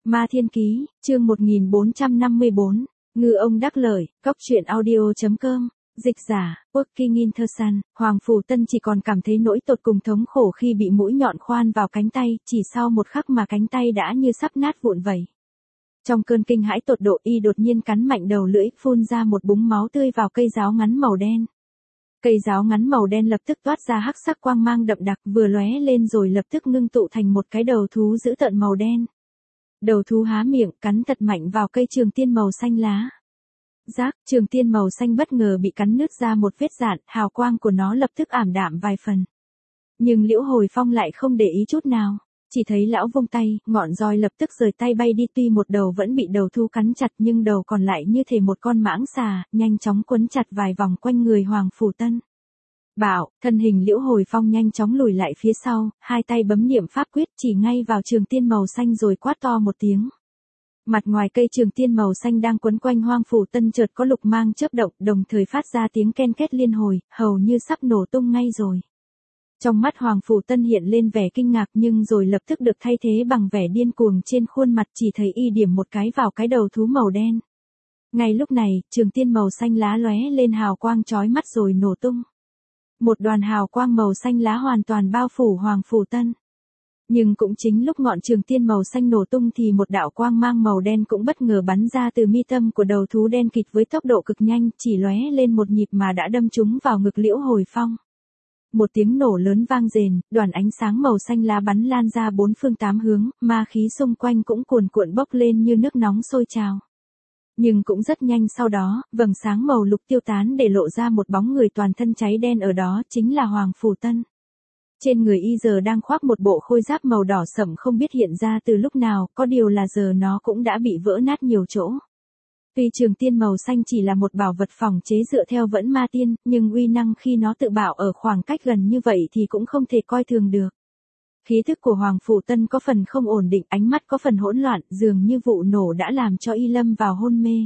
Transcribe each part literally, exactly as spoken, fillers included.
Ma Thiên Ký, chương một nghìn bốn trăm năm mươi bốn, Ngư ông đắc lợi, cóc truyện audio.com, dịch giả, Quốc Kinh Intersan, Hoàng Phủ Tân chỉ còn cảm thấy nỗi tột cùng thống khổ khi bị mũi nhọn khoan vào cánh tay, chỉ sau một khắc mà cánh tay đã như sắp nát vụn vậy. Trong cơn kinh hãi tột độ y đột nhiên cắn mạnh đầu lưỡi, phun ra một búng máu tươi vào cây giáo ngắn màu đen. Cây giáo ngắn màu đen lập tức toát ra hắc sắc quang mang đậm đặc vừa lóe lên rồi lập tức ngưng tụ thành một cái đầu thú dữ tợn màu đen. Đầu thú há miệng cắn thật mạnh vào cây trường tiên màu xanh lá. Rác, trường tiên màu xanh bất ngờ bị cắn nứt ra một vết rạn, hào quang của nó lập tức ảm đạm vài phần. Nhưng Liễu Hồi Phong lại không để ý chút nào, chỉ thấy lão vung tay, ngọn roi lập tức rời tay bay đi, tuy một đầu vẫn bị đầu thú cắn chặt nhưng đầu còn lại như thể một con mãng xà, nhanh chóng quấn chặt vài vòng quanh người Hoàng Phủ Tân. Bảo, thân hình Liễu Hồi Phong nhanh chóng lùi lại phía sau, hai tay bấm niệm pháp quyết chỉ ngay vào trường tiên màu xanh rồi quát to một tiếng. Mặt ngoài cây trường tiên màu xanh đang quấn quanh Hoàng Phủ Tân chợt có lục mang chớp động, đồng thời phát ra tiếng ken két liên hồi, hầu như sắp nổ tung ngay rồi. Trong mắt Hoàng Phủ Tân hiện lên vẻ kinh ngạc nhưng rồi lập tức được thay thế bằng vẻ điên cuồng trên khuôn mặt, chỉ thấy y điểm một cái vào cái đầu thú màu đen. Ngay lúc này, trường tiên màu xanh lá lóe lên hào quang chói mắt rồi nổ tung. Một đoàn hào quang màu xanh lá hoàn toàn bao phủ Hoàng Phủ Tân. Nhưng cũng chính lúc ngọn trường tiên màu xanh nổ tung thì một đạo quang mang màu đen cũng bất ngờ bắn ra từ mi tâm của đầu thú đen kịt với tốc độ cực nhanh, chỉ lóe lên một nhịp mà đã đâm trúng vào ngực Liễu Hồi Phong. Một tiếng nổ lớn vang rền, đoàn ánh sáng màu xanh lá bắn lan ra bốn phương tám hướng, ma khí xung quanh cũng cuồn cuộn bốc lên như nước nóng sôi trào. Nhưng cũng rất nhanh sau đó, vầng sáng màu lục tiêu tán để lộ ra một bóng người toàn thân cháy đen, ở đó chính là Hoàng Phủ Tân. Trên người y giờ đang khoác một bộ khôi giáp màu đỏ sẫm không biết hiện ra từ lúc nào, có điều là giờ nó cũng đã bị vỡ nát nhiều chỗ. Tuy trường tiên màu xanh chỉ là một bảo vật phòng chế dựa theo vẫn ma tiên, nhưng uy năng khi nó tự bạo ở khoảng cách gần như vậy thì cũng không thể coi thường được. Khí thức của Hoàng Phủ Tân có phần không ổn định, ánh mắt có phần hỗn loạn, dường như vụ nổ đã làm cho y lâm vào hôn mê.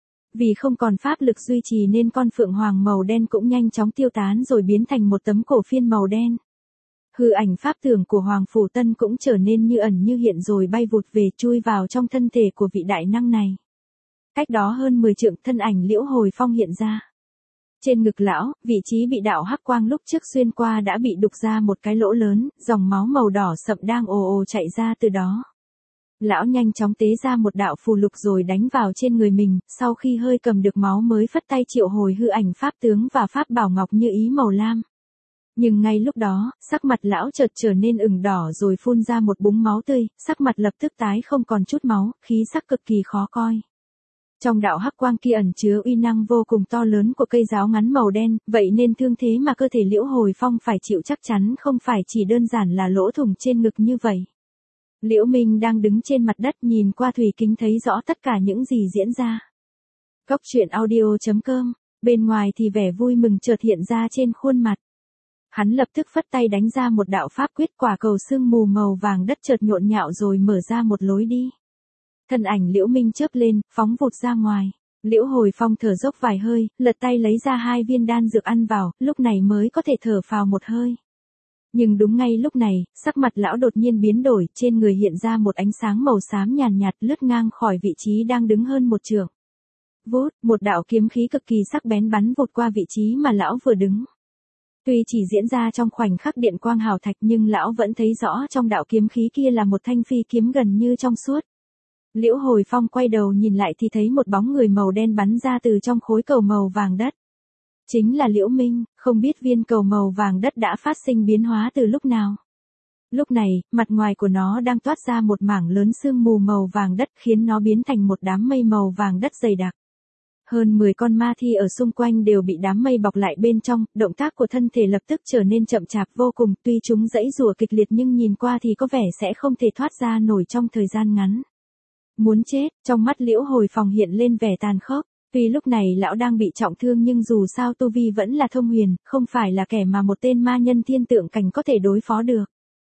Vì không còn pháp lực duy trì nên con phượng hoàng màu đen cũng nhanh chóng tiêu tán rồi biến thành một tấm cổ phiên màu đen. Hư ảnh pháp tưởng của Hoàng Phủ Tân cũng trở nên như ẩn như hiện rồi bay vụt về chui vào trong thân thể của vị đại năng này. Cách đó hơn mười trượng, thân ảnh Liễu Hồi Phong hiện ra. Trên ngực lão, vị trí bị đạo hắc quang lúc trước xuyên qua đã bị đục ra một cái lỗ lớn, dòng máu màu đỏ sậm đang ồ ồ chạy ra từ đó. Lão nhanh chóng tế ra một đạo phù lục rồi đánh vào trên người mình, sau khi hơi cầm được máu mới phất tay triệu hồi hư ảnh pháp tướng và pháp bảo ngọc như ý màu lam. Nhưng ngay lúc đó, sắc mặt lão chợt trở nên ửng đỏ rồi phun ra một búng máu tươi, sắc mặt lập tức tái không còn chút máu, khí sắc cực kỳ khó coi. Trong đạo hắc quang kia ẩn chứa uy năng vô cùng to lớn của cây giáo ngắn màu đen, vậy nên thương thế mà cơ thể Liễu Hồi Phong phải chịu chắc chắn không phải chỉ đơn giản là lỗ thủng trên ngực như vậy. Liễu Minh đang đứng trên mặt đất nhìn qua thủy kính thấy rõ tất cả những gì diễn ra. Cóc truyện audio.com, bên ngoài thì vẻ vui mừng chợt hiện ra trên khuôn mặt. Hắn lập tức phất tay đánh ra một đạo pháp quyết, quả cầu sương mù màu vàng đất chợt nhộn nhạo rồi mở ra một lối đi. Thân ảnh Liễu Minh chớp lên, phóng vụt ra ngoài. Liễu Hồi Phong thở dốc vài hơi, lật tay lấy ra hai viên đan dược ăn vào, lúc này mới có thể thở phào một hơi. Nhưng đúng ngay lúc này, sắc mặt lão đột nhiên biến đổi, trên người hiện ra một ánh sáng màu xám nhàn nhạt, nhạt lướt ngang khỏi vị trí đang đứng hơn một trượng. Vút, một đạo kiếm khí cực kỳ sắc bén bắn vụt qua vị trí mà lão vừa đứng. Tuy chỉ diễn ra trong khoảnh khắc điện quang hào thạch nhưng lão vẫn thấy rõ trong đạo kiếm khí kia là một thanh phi kiếm gần như trong suốt. Liễu Hồi Phong quay đầu nhìn lại thì thấy một bóng người màu đen bắn ra từ trong khối cầu màu vàng đất. Chính là Liễu Minh, không biết viên cầu màu vàng đất đã phát sinh biến hóa từ lúc nào. Lúc này, mặt ngoài của nó đang toát ra một mảng lớn sương mù màu vàng đất khiến nó biến thành một đám mây màu vàng đất dày đặc. Hơn mười con ma thi ở xung quanh đều bị đám mây bọc lại bên trong, động tác của thân thể lập tức trở nên chậm chạp vô cùng, tuy chúng giãy giụa kịch liệt nhưng nhìn qua thì có vẻ sẽ không thể thoát ra nổi trong thời gian ngắn. Muốn chết, trong mắt Liễu Hồi Phong hiện lên vẻ tàn khốc, tuy lúc này lão đang bị trọng thương nhưng dù sao tu vi vẫn là thông huyền, không phải là kẻ mà một tên ma nhân thiên tượng cảnh có thể đối phó được.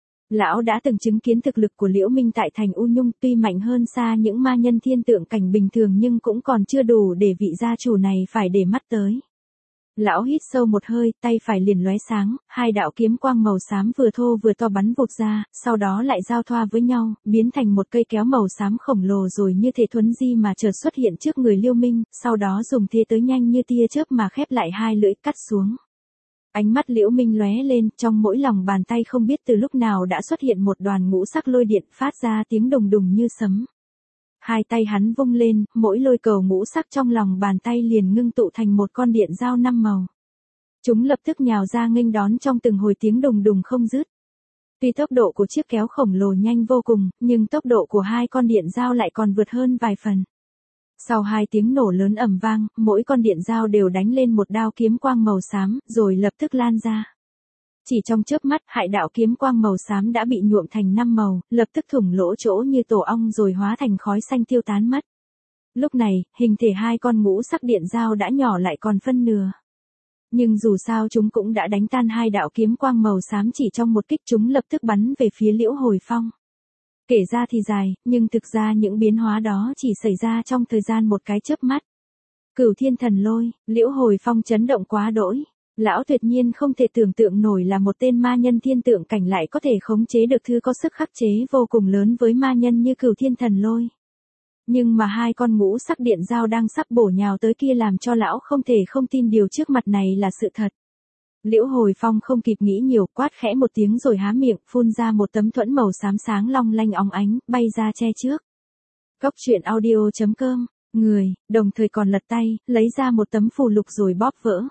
Lão đã từng chứng kiến thực lực của Liễu Minh tại thành U Nhung, tuy mạnh hơn xa những ma nhân thiên tượng cảnh bình thường nhưng cũng còn chưa đủ để vị gia chủ này phải để mắt tới. Lão hít sâu một hơi, tay phải liền lóe sáng, hai đạo kiếm quang màu xám vừa thô vừa to bắn vụt ra, sau đó lại giao thoa với nhau, biến thành một cây kéo màu xám khổng lồ rồi như thể thuấn di mà chợt xuất hiện trước người Liêu Minh, sau đó dùng thế tới nhanh như tia chớp mà khép lại hai lưỡi cắt xuống. Ánh mắt Liễu Minh lóe lên, trong mỗi lòng bàn tay không biết từ lúc nào đã xuất hiện một đoàn ngũ sắc lôi điện phát ra tiếng đùng đùng như sấm. Hai tay hắn vung lên, mỗi lôi cầu ngũ sắc trong lòng bàn tay liền ngưng tụ thành một con điện dao năm màu. Chúng lập tức nhào ra nghênh đón trong từng hồi tiếng đùng đùng không dứt. Tuy tốc độ của chiếc kéo khổng lồ nhanh vô cùng, nhưng tốc độ của hai con điện dao lại còn vượt hơn vài phần. Sau hai tiếng nổ lớn ầm vang, mỗi con điện dao đều đánh lên một đao kiếm quang màu xám, rồi lập tức lan ra. Chỉ trong chớp mắt, hại đạo kiếm quang màu xám đã bị nhuộm thành năm màu, lập tức thủng lỗ chỗ như tổ ong rồi hóa thành khói xanh tiêu tán mất. Lúc này, hình thể hai con ngũ sắc điện dao đã nhỏ lại còn phân nửa. Nhưng dù sao chúng cũng đã đánh tan hai đạo kiếm quang màu xám chỉ trong một kích, chúng lập tức bắn về phía Liễu Hồi Phong. Kể ra thì dài, nhưng thực ra những biến hóa đó chỉ xảy ra trong thời gian một cái chớp mắt. Cửu Thiên Thần Lôi, Liễu Hồi Phong chấn động quá đỗi. Lão tuyệt nhiên không thể tưởng tượng nổi là một tên ma nhân thiên tượng cảnh lại có thể khống chế được thứ có sức khắc chế vô cùng lớn với ma nhân như Cửu Thiên Thần Lôi. Nhưng mà hai con ngũ sắc điện dao đang sắp bổ nhào tới kia làm cho lão không thể không tin điều trước mặt này là sự thật. Liễu Hồi Phong không kịp nghĩ nhiều, quát khẽ một tiếng rồi há miệng, phun ra một tấm thuẫn màu xám sáng long lanh óng ánh, bay ra che trước. Cốc truyện audio chấm com, người, đồng thời còn lật tay, lấy ra một tấm phù lục rồi bóp vỡ.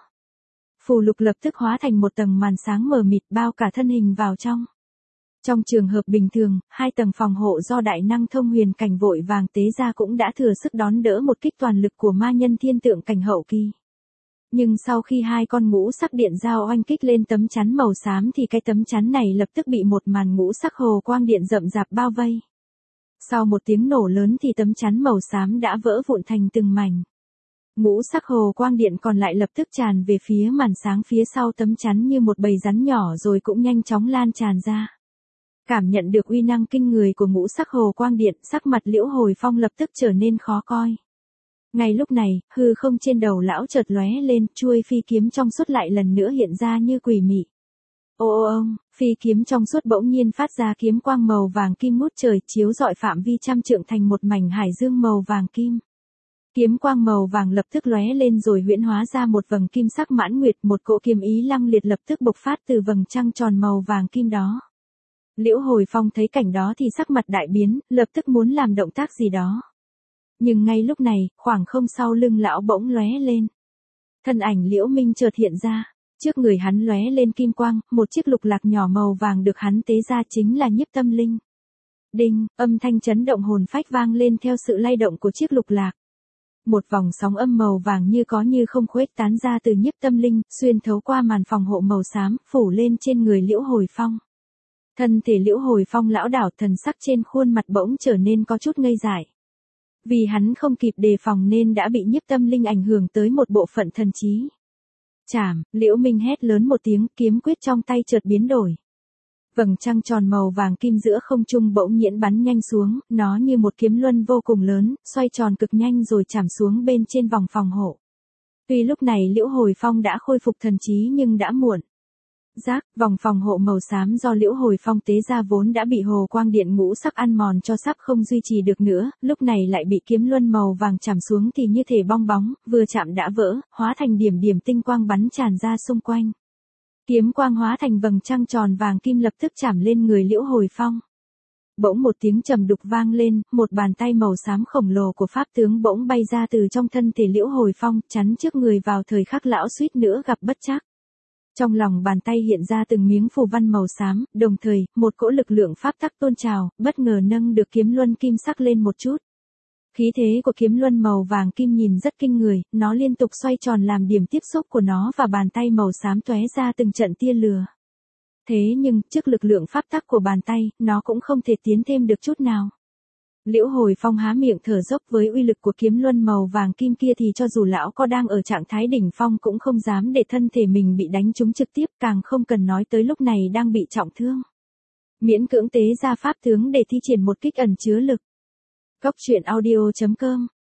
Phù lục lập tức hóa thành một tầng màn sáng mờ mịt bao cả thân hình vào trong. Trong trường hợp bình thường, hai tầng phòng hộ do đại năng thông huyền cảnh vội vàng tế ra cũng đã thừa sức đón đỡ một kích toàn lực của ma nhân thiên tượng cảnh hậu kỳ. Nhưng sau khi hai con ngũ sắc điện dao oanh kích lên tấm chắn màu xám thì cái tấm chắn này lập tức bị một màn ngũ sắc hồ quang điện rậm rạp bao vây. Sau một tiếng nổ lớn thì tấm chắn màu xám đã vỡ vụn thành từng mảnh. Ngũ sắc hồ quang điện còn lại lập tức tràn về phía màn sáng phía sau tấm chắn như một bầy rắn nhỏ rồi cũng nhanh chóng lan tràn ra. Cảm nhận được uy năng kinh người của ngũ sắc hồ quang điện, sắc mặt Liễu Hồi Phong lập tức trở nên khó coi. Ngay lúc này, hư không trên đầu lão chợt lóe lên, chuôi phi kiếm trong suốt lại lần nữa hiện ra như quỷ mị. Ô ô ông, phi kiếm trong suốt bỗng nhiên phát ra kiếm quang màu vàng kim ngút trời, chiếu rọi phạm vi trăm trượng thành một mảnh hải dương màu vàng kim. Kiếm quang màu vàng lập tức lóe lên rồi huyễn hóa ra một vầng kim sắc mãn nguyệt, một cỗ kiếm ý lăng liệt lập tức bộc phát từ vầng trăng tròn màu vàng kim đó. Liễu Hồi Phong thấy cảnh đó thì sắc mặt đại biến, lập tức muốn làm động tác gì đó. Nhưng ngay lúc này, khoảng không sau lưng lão bỗng lóe lên. Thân ảnh Liễu Minh chợt hiện ra, trước người hắn lóe lên kim quang, một chiếc lục lạc nhỏ màu vàng được hắn tế ra chính là Nhiếp Tâm Linh. Đinh, âm thanh chấn động hồn phách vang lên theo sự lay động của chiếc lục lạc. Một vòng sóng âm màu vàng như có như không khuếch tán ra từ Nhiếp Tâm Linh, xuyên thấu qua màn phòng hộ màu xám, phủ lên trên người Liễu Hồi Phong. Thân thể Liễu Hồi Phong lảo đảo, thần sắc trên khuôn mặt bỗng trở nên có chút ngây dại. Vì hắn không kịp đề phòng nên đã bị Nhiếp Tâm Linh ảnh hưởng tới một bộ phận thần trí. Chảm, Liễu Minh hét lớn một tiếng, kiếm quyết trong tay chợt biến đổi. Vầng trăng tròn màu vàng kim giữa không trung bỗng nhiễn bắn nhanh xuống, nó như một kiếm luân vô cùng lớn, xoay tròn cực nhanh rồi chạm xuống bên trên vòng phòng hộ. Tuy lúc này Liễu Hồi Phong đã khôi phục thần trí nhưng đã muộn. Rác, vòng phòng hộ màu xám do Liễu Hồi Phong tế ra vốn đã bị hồ quang điện ngũ sắc ăn mòn cho sắp không duy trì được nữa, lúc này lại bị kiếm luân màu vàng chạm xuống thì như thể bong bóng, vừa chạm đã vỡ, hóa thành điểm điểm tinh quang bắn tràn ra xung quanh. Kiếm quang hóa thành vầng trăng tròn vàng kim lập tức chạm lên người Liễu Hồi Phong. Bỗng một tiếng trầm đục vang lên, một bàn tay màu xám khổng lồ của pháp tướng bỗng bay ra từ trong thân thể Liễu Hồi Phong, chắn trước người vào thời khắc lão suýt nữa gặp bất trắc. Trong lòng bàn tay hiện ra từng miếng phù văn màu xám, đồng thời, một cỗ lực lượng pháp tắc tôn trào, bất ngờ nâng được kiếm luân kim sắc lên một chút. Khí thế của kiếm luân màu vàng kim nhìn rất kinh người, nó liên tục xoay tròn làm điểm tiếp xúc của nó và bàn tay màu xám tóe ra từng trận tia lửa. Thế nhưng, trước lực lượng pháp tắc của bàn tay, nó cũng không thể tiến thêm được chút nào. Liễu Hồi Phong há miệng thở dốc, với uy lực của kiếm luân màu vàng kim kia thì cho dù lão có đang ở trạng thái đỉnh phong cũng không dám để thân thể mình bị đánh trúng trực tiếp, càng không cần nói tới lúc này đang bị trọng thương. Miễn cưỡng tế ra pháp tướng để thi triển một kích ẩn chứa lực. Cốc truyện audio chấm com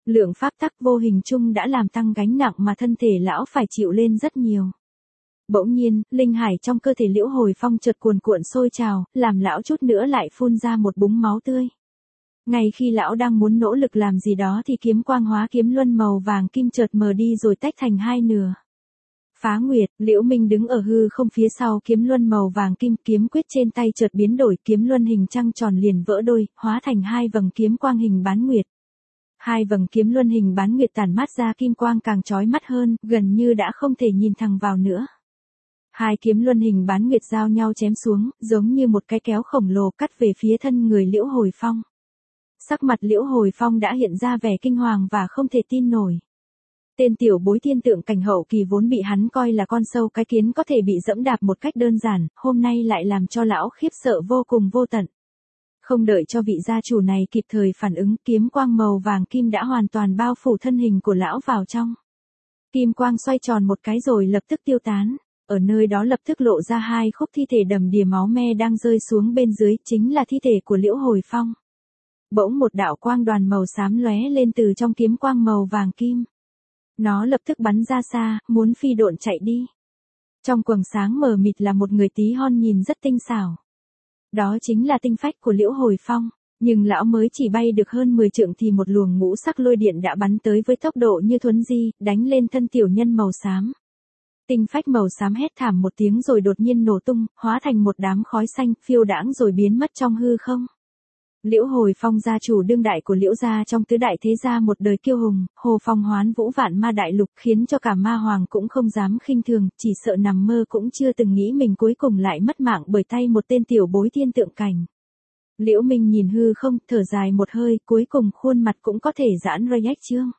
Lượng pháp tắc vô hình chung đã làm tăng gánh nặng mà thân thể lão phải chịu lên rất nhiều. Bỗng nhiên, linh hải trong cơ thể Liễu Hồi Phong chợt cuồn cuộn sôi trào, làm lão chút nữa lại phun ra một búng máu tươi. Ngay khi lão đang muốn nỗ lực làm gì đó thì kiếm quang hóa kiếm luân màu vàng kim chợt mờ đi rồi tách thành hai nửa. Phá Nguyệt, Liễu Minh đứng ở hư không phía sau kiếm luân màu vàng kim, kiếm quyết trên tay chợt biến đổi, kiếm luân hình trăng tròn liền vỡ đôi, hóa thành hai vầng kiếm quang hình bán nguyệt. Hai vầng kiếm luân hình bán nguyệt tản mát ra kim quang càng chói mắt hơn, gần như đã không thể nhìn thẳng vào nữa. Hai kiếm luân hình bán nguyệt giao nhau chém xuống, giống như một cái kéo khổng lồ cắt về phía thân người Liễu Hồi Phong. Sắc mặt Liễu Hồi Phong đã hiện ra vẻ kinh hoàng và không thể tin nổi. Tên tiểu bối thiên tượng cảnh hậu kỳ vốn bị hắn coi là con sâu cái kiến có thể bị dẫm đạp một cách đơn giản, hôm nay lại làm cho lão khiếp sợ vô cùng vô tận. Không đợi cho vị gia chủ này kịp thời phản ứng, kiếm quang màu vàng kim đã hoàn toàn bao phủ thân hình của lão vào trong. Kim quang xoay tròn một cái rồi lập tức tiêu tán, ở nơi đó lập tức lộ ra hai khúc thi thể đầm đìa máu me đang rơi xuống bên dưới, chính là thi thể của Liễu Hồi Phong. Bỗng một đạo quang đoàn màu xám lóe lên từ trong kiếm quang màu vàng kim. Nó lập tức bắn ra xa, muốn phi độn chạy đi. Trong quầng sáng mờ mịt là một người tí hon nhìn rất tinh xảo. Đó chính là tinh phách của Liễu Hồi Phong, nhưng lão mới chỉ bay được hơn mười trượng thì một luồng ngũ sắc lôi điện đã bắn tới với tốc độ như thuấn di, đánh lên thân tiểu nhân màu xám. Tinh phách màu xám hét thảm một tiếng rồi đột nhiên nổ tung, hóa thành một đám khói xanh, phiêu đãng rồi biến mất trong hư không. Liễu Hồi Phong gia chủ đương đại của Liễu gia trong tứ đại thế gia một đời kiêu hùng, Hồ Phong hoán vũ vạn ma đại lục, khiến cho cả ma hoàng cũng không dám khinh thường, chỉ sợ nằm mơ cũng chưa từng nghĩ mình cuối cùng lại mất mạng bởi tay một tên tiểu bối thiên tượng cảnh. Liễu Minh nhìn hư không, thở dài một hơi, cuối cùng khuôn mặt cũng có thể giãn ra nhách trương.